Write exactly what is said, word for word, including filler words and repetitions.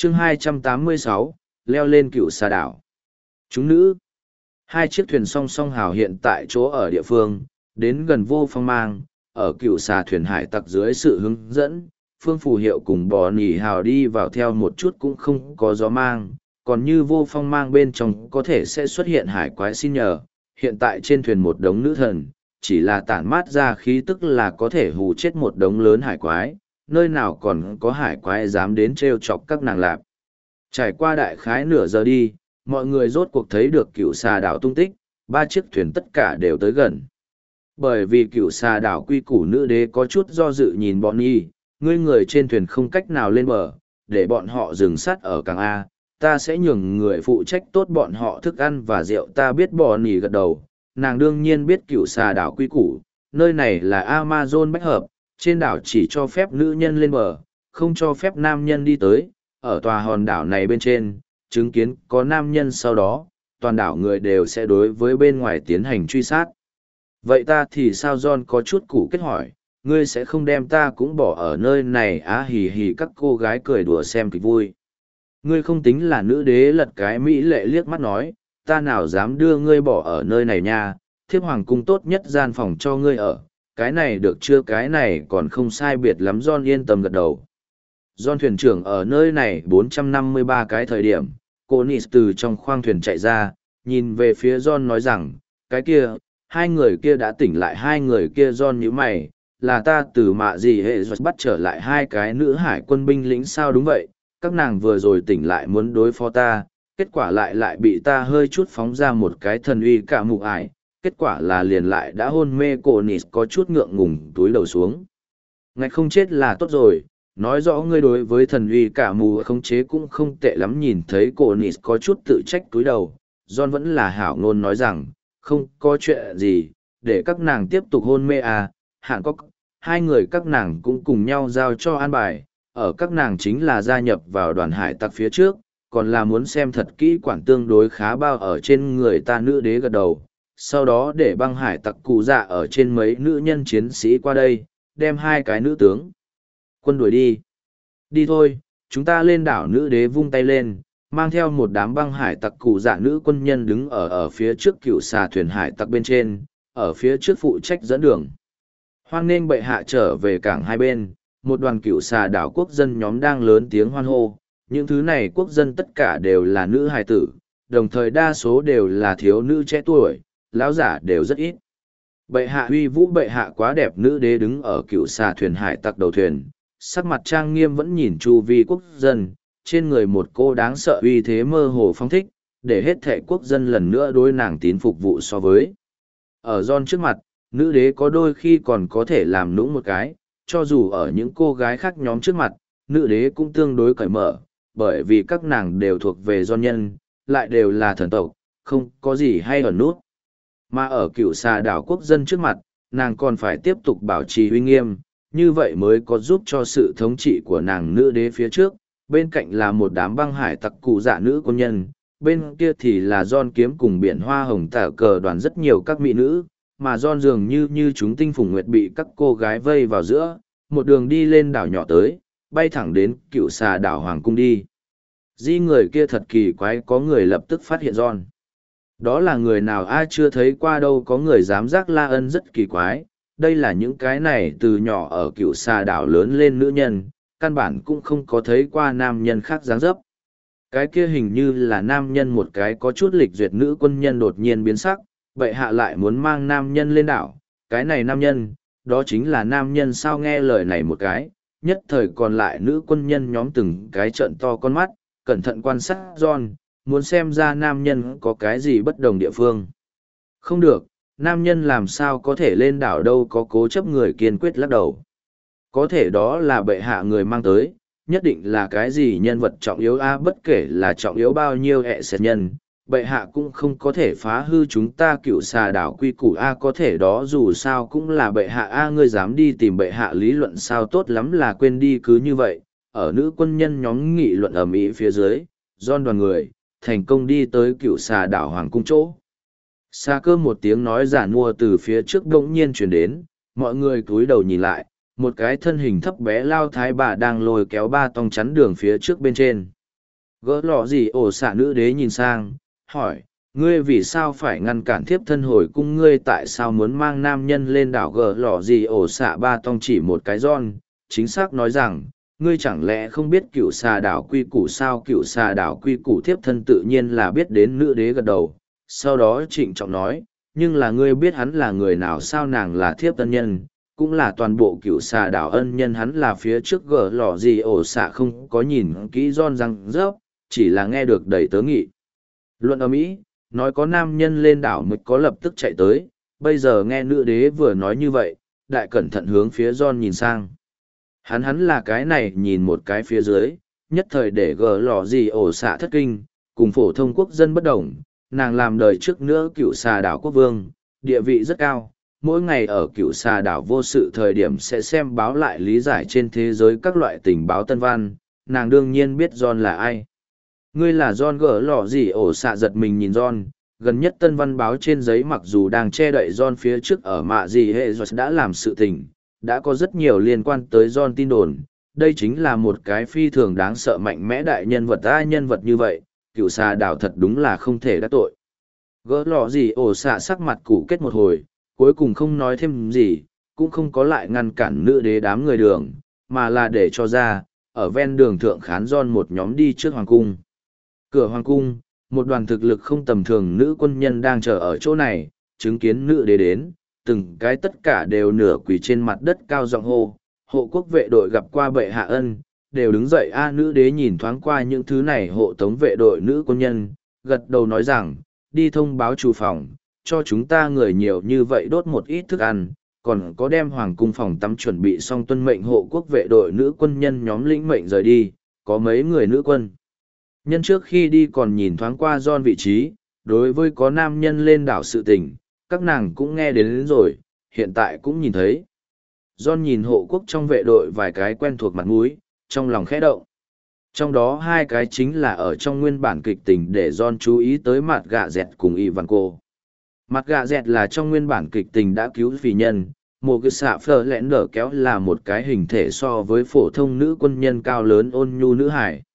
chương hai trăm tám mươi sáu, leo lên cựu xà đảo. Chúng nữ. Hai chiếc thuyền song song hào hiện tại chỗ ở địa phương, đến gần vô phong mang, ở cựu xà thuyền hải tặc dưới sự hướng dẫn, phương phù hiệu cùng bò nỉ hào đi vào theo một chút cũng không có gió mang, còn như vô phong mang bên trong có thể sẽ xuất hiện hải quái xin nhờ, hiện tại trên thuyền một đống nữ thần, chỉ là tản mát ra khí tức là có thể hù chết một đống lớn hải quái, nơi nào còn có hải quái dám đến trêu chọc các nàng lạp. Trải qua đại khái nửa giờ đi, mọi người rốt cuộc thấy được cựu xà đảo tung tích, ba chiếc thuyền tất cả đều tới gần. Bởi vì cựu xà đảo quy củ nữ đế có chút do dự nhìn bọn y, ngươi người trên thuyền không cách nào lên bờ, để bọn họ dừng sát ở cảng A, ta sẽ nhường người phụ trách tốt bọn họ thức ăn và rượu. Ta biết bọn y gật đầu, nàng đương nhiên biết cựu xà đảo quy củ, nơi này là Amazon bách hợp, trên đảo chỉ cho phép nữ nhân lên bờ, không cho phép nam nhân đi tới, ở tòa hòn đảo này bên trên, chứng kiến có nam nhân sau đó, toàn đảo người đều sẽ đối với bên ngoài tiến hành truy sát. Vậy ta thì sao? John có chút củ kết hỏi, ngươi sẽ không đem ta cũng bỏ ở nơi này á? Hì hì, các cô gái cười đùa xem kịch vui. Ngươi không tính là nữ đế lật cái mỹ lệ liếc mắt nói, ta nào dám đưa ngươi bỏ ở nơi này nha, thiếp hoàng cung tốt nhất gian phòng cho ngươi ở, cái này được chưa? Cái này còn không sai biệt lắm. John yên tâm gật đầu. John thuyền trưởng ở nơi này bốn trăm năm mươi ba cái thời điểm, cô Nis từ trong khoang thuyền chạy ra, nhìn về phía John nói rằng, cái kia, hai người kia đã tỉnh lại. Hai người kia? John nhíu mày, là ta từ mạ gì hệ rồi bắt trở lại hai cái nữ hải quân binh lính sao? Đúng vậy, các nàng vừa rồi tỉnh lại muốn đối phó ta, kết quả lại lại bị ta hơi chút phóng ra một cái thần uy cả mụ ải, kết quả là liền lại đã hôn mê. Cô Nis có chút ngượng ngùng túi đầu xuống. Ngạch không chết là tốt rồi, nói rõ ngươi đối với thần uy cả mù khống chế cũng không tệ lắm. Nhìn thấy cô Nis có chút tự trách túi đầu, John vẫn là hảo ngôn nói rằng, không có chuyện gì, để các nàng tiếp tục hôn mê à. Hạn có hai người các nàng cũng cùng nhau giao cho an bài, ở các nàng chính là gia nhập vào đoàn hải tặc phía trước, còn là muốn xem thật kỹ quản tương đối khá bao ở trên người ta. Nữ đế gật đầu, sau đó để băng hải tặc cụ dạ ở trên mấy nữ nhân chiến sĩ qua đây, đem hai cái nữ tướng quân đuổi đi. Đi thôi, chúng ta lên đảo. Nữ đế vung tay lên, mang theo một đám băng hải tặc cụ dạ nữ quân nhân đứng ở ở phía trước cựu xà thuyền hải tặc bên trên, ở phía trước phụ trách dẫn đường. Hoan nghênh bệ hạ trở về cảng. Hai bên, một đoàn cựu xà đảo quốc dân nhóm đang lớn tiếng hoan hô, những thứ này quốc dân tất cả đều là nữ hài tử, đồng thời đa số đều là thiếu nữ trẻ tuổi, lão giả đều rất ít. Bệ hạ uy vũ, bệ hạ quá đẹp. Nữ đế đứng ở cựu xà thuyền hải tặc đầu thuyền, sắc mặt trang nghiêm vẫn nhìn chu vi quốc dân, trên người một cô đáng sợ uy thế mơ hồ phong thích, để hết thệ quốc dân lần nữa đối nàng tín phục vụ. So với ở John trước mặt, nữ đế có đôi khi còn có thể làm nũng một cái, cho dù ở những cô gái khác nhóm trước mặt, nữ đế cũng tương đối cởi mở, bởi vì các nàng đều thuộc về John nhân, lại đều là thần tộc, không có gì hay ẩn nút. Mà ở cựu xà đảo quốc dân trước mặt, nàng còn phải tiếp tục bảo trì uy nghiêm, như vậy mới có giúp cho sự thống trị của nàng. Nữ đế phía trước, bên cạnh là một đám băng hải tặc cụ dạ nữ quân nhân, bên kia thì là John kiếm cùng biển hoa hồng tả cờ đoàn rất nhiều các mỹ nữ, mà John dường như như chúng tinh phùng nguyệt bị các cô gái vây vào giữa, một đường đi lên đảo nhỏ tới, bay thẳng đến cựu xà đảo hoàng cung đi. Di người kia thật kỳ quái, có người lập tức phát hiện John. Đó là người nào? Ai chưa thấy qua đâu. Có người dám giác La Ân rất kỳ quái, đây là những cái này từ nhỏ ở cựu xà đảo lớn lên nữ nhân, căn bản cũng không có thấy qua nam nhân khác dáng dấp. Cái kia hình như là nam nhân. Một cái có chút lịch duyệt nữ quân nhân đột nhiên biến sắc, bệ hạ lại muốn mang nam nhân lên đảo. Cái này nam nhân, đó chính là nam nhân sao? Nghe lời này một cái, nhất thời còn lại nữ quân nhân nhóm từng cái trợn to con mắt, cẩn thận quan sát John, muốn xem ra nam nhân có cái gì bất đồng địa phương. Không được, nam nhân làm sao có thể lên đảo đâu? Có cố chấp người kiên quyết lắc đầu. Có thể đó là bệ hạ người mang tới, nhất định là cái gì nhân vật trọng yếu a? Bất kể là trọng yếu bao nhiêu hệ sẽ nhân, bệ hạ cũng không có thể phá hư chúng ta cựu xà đảo quy củ a. Có thể đó dù sao cũng là bệ hạ a. Ngươi dám đi tìm bệ hạ lý luận sao? Tốt lắm là quên đi. Cứ như vậy, ở nữ quân nhân nhóm nghị luận ầm ĩ phía dưới, John đoàn người thành công đi tới cựu xà đảo hoàng cung chỗ. Xa cơ một tiếng nói giản mua từ phía trước đống nhiên chuyển đến, mọi người cúi đầu nhìn lại, một cái thân hình thấp bé lao thái bà đang lôi kéo ba tong chắn đường phía trước bên trên. Gỡ lọ gì ổ xạ nữ đế nhìn sang, hỏi, ngươi vì sao phải ngăn cản thiếp thân hồi cung, ngươi tại sao muốn mang nam nhân lên đảo gỡ lọ gì ổ xạ ba tông chỉ một cái giòn, chính xác nói rằng, ngươi chẳng lẽ không biết cựu xà đảo quy củ sao? Cựu xà đảo quy củ thiếp thân tự nhiên là biết đến. Nữ đế gật đầu, sau đó trịnh trọng nói, nhưng là ngươi biết hắn là người nào sao? Nàng là thiếp tân nhân, cũng là toàn bộ cựu xà đảo ân nhân. Hắn là phía trước gỡ lọ gì ổ xạ không có nhìn kỹ giòn răng rớp, chỉ là nghe được đầy tớ nghị luận ở Mỹ, nói có nam nhân lên đảo mới có lập tức chạy tới. Bây giờ nghe nữ đế vừa nói như vậy, đại cẩn thận hướng phía John nhìn sang. Hắn hắn là cái này nhìn một cái phía dưới, nhất thời để gờ lò gì ổ xạ thất kinh, cùng phổ thông quốc dân bất đồng. Nàng làm đời trước nữa cựu xà đảo quốc vương, địa vị rất cao, mỗi ngày ở cựu xà đảo vô sự thời điểm sẽ xem báo lại lý giải trên thế giới các loại tình báo tân văn, nàng đương nhiên biết John là ai. Ngươi là John gỡ lò gì ổ xạ giật mình nhìn John, gần nhất tân văn báo trên giấy mặc dù đang che đậy John phía trước ở mạ gì hệ John đã làm sự tình, đã có rất nhiều liên quan tới John tin đồn, đây chính là một cái phi thường đáng sợ mạnh mẽ đại nhân vật ai nhân vật như vậy, cựu xà đảo thật đúng là không thể đắc tội. Gỡ lò gì ổ xạ sắc mặt củ kết một hồi, cuối cùng không nói thêm gì, cũng không có lại ngăn cản nữ đế đám người đường, mà là để cho ra, ở ven đường thượng khán John một nhóm đi trước hoàng cung. Cửa hoàng cung, một đoàn thực lực không tầm thường nữ quân nhân đang chờ ở chỗ này, chứng kiến nữ đế đến, từng cái tất cả đều nửa quỳ trên mặt đất cao giọng hô, hộ quốc vệ đội gặp qua bệ hạ ân, đều đứng dậy. A nữ đế nhìn thoáng qua những thứ này hộ tống vệ đội nữ quân nhân, gật đầu nói rằng, đi thông báo chủ phòng, cho chúng ta người nhiều như vậy đốt một ít thức ăn, còn có đem hoàng cung phòng tắm chuẩn bị xong tuân mệnh. Hộ quốc vệ đội nữ quân nhân nhóm lĩnh mệnh rời đi, có mấy người nữ quân nhân trước khi đi còn nhìn thoáng qua John vị trí, đối với có nam nhân lên đảo sự tình, các nàng cũng nghe đến, đến rồi, hiện tại cũng nhìn thấy. John nhìn hộ quốc trong vệ đội vài cái quen thuộc mặt mũi, trong lòng khẽ động. Trong đó hai cái chính là ở trong nguyên bản kịch tình để John chú ý tới mặt gạ dẹt cùng Ivanko. Mặt gạ dẹt là trong nguyên bản kịch tình đã cứu phì nhân, một cái xạ phở lẽn đỡ kéo là một cái hình thể so với phổ thông nữ quân nhân cao lớn ôn nhu nữ hải.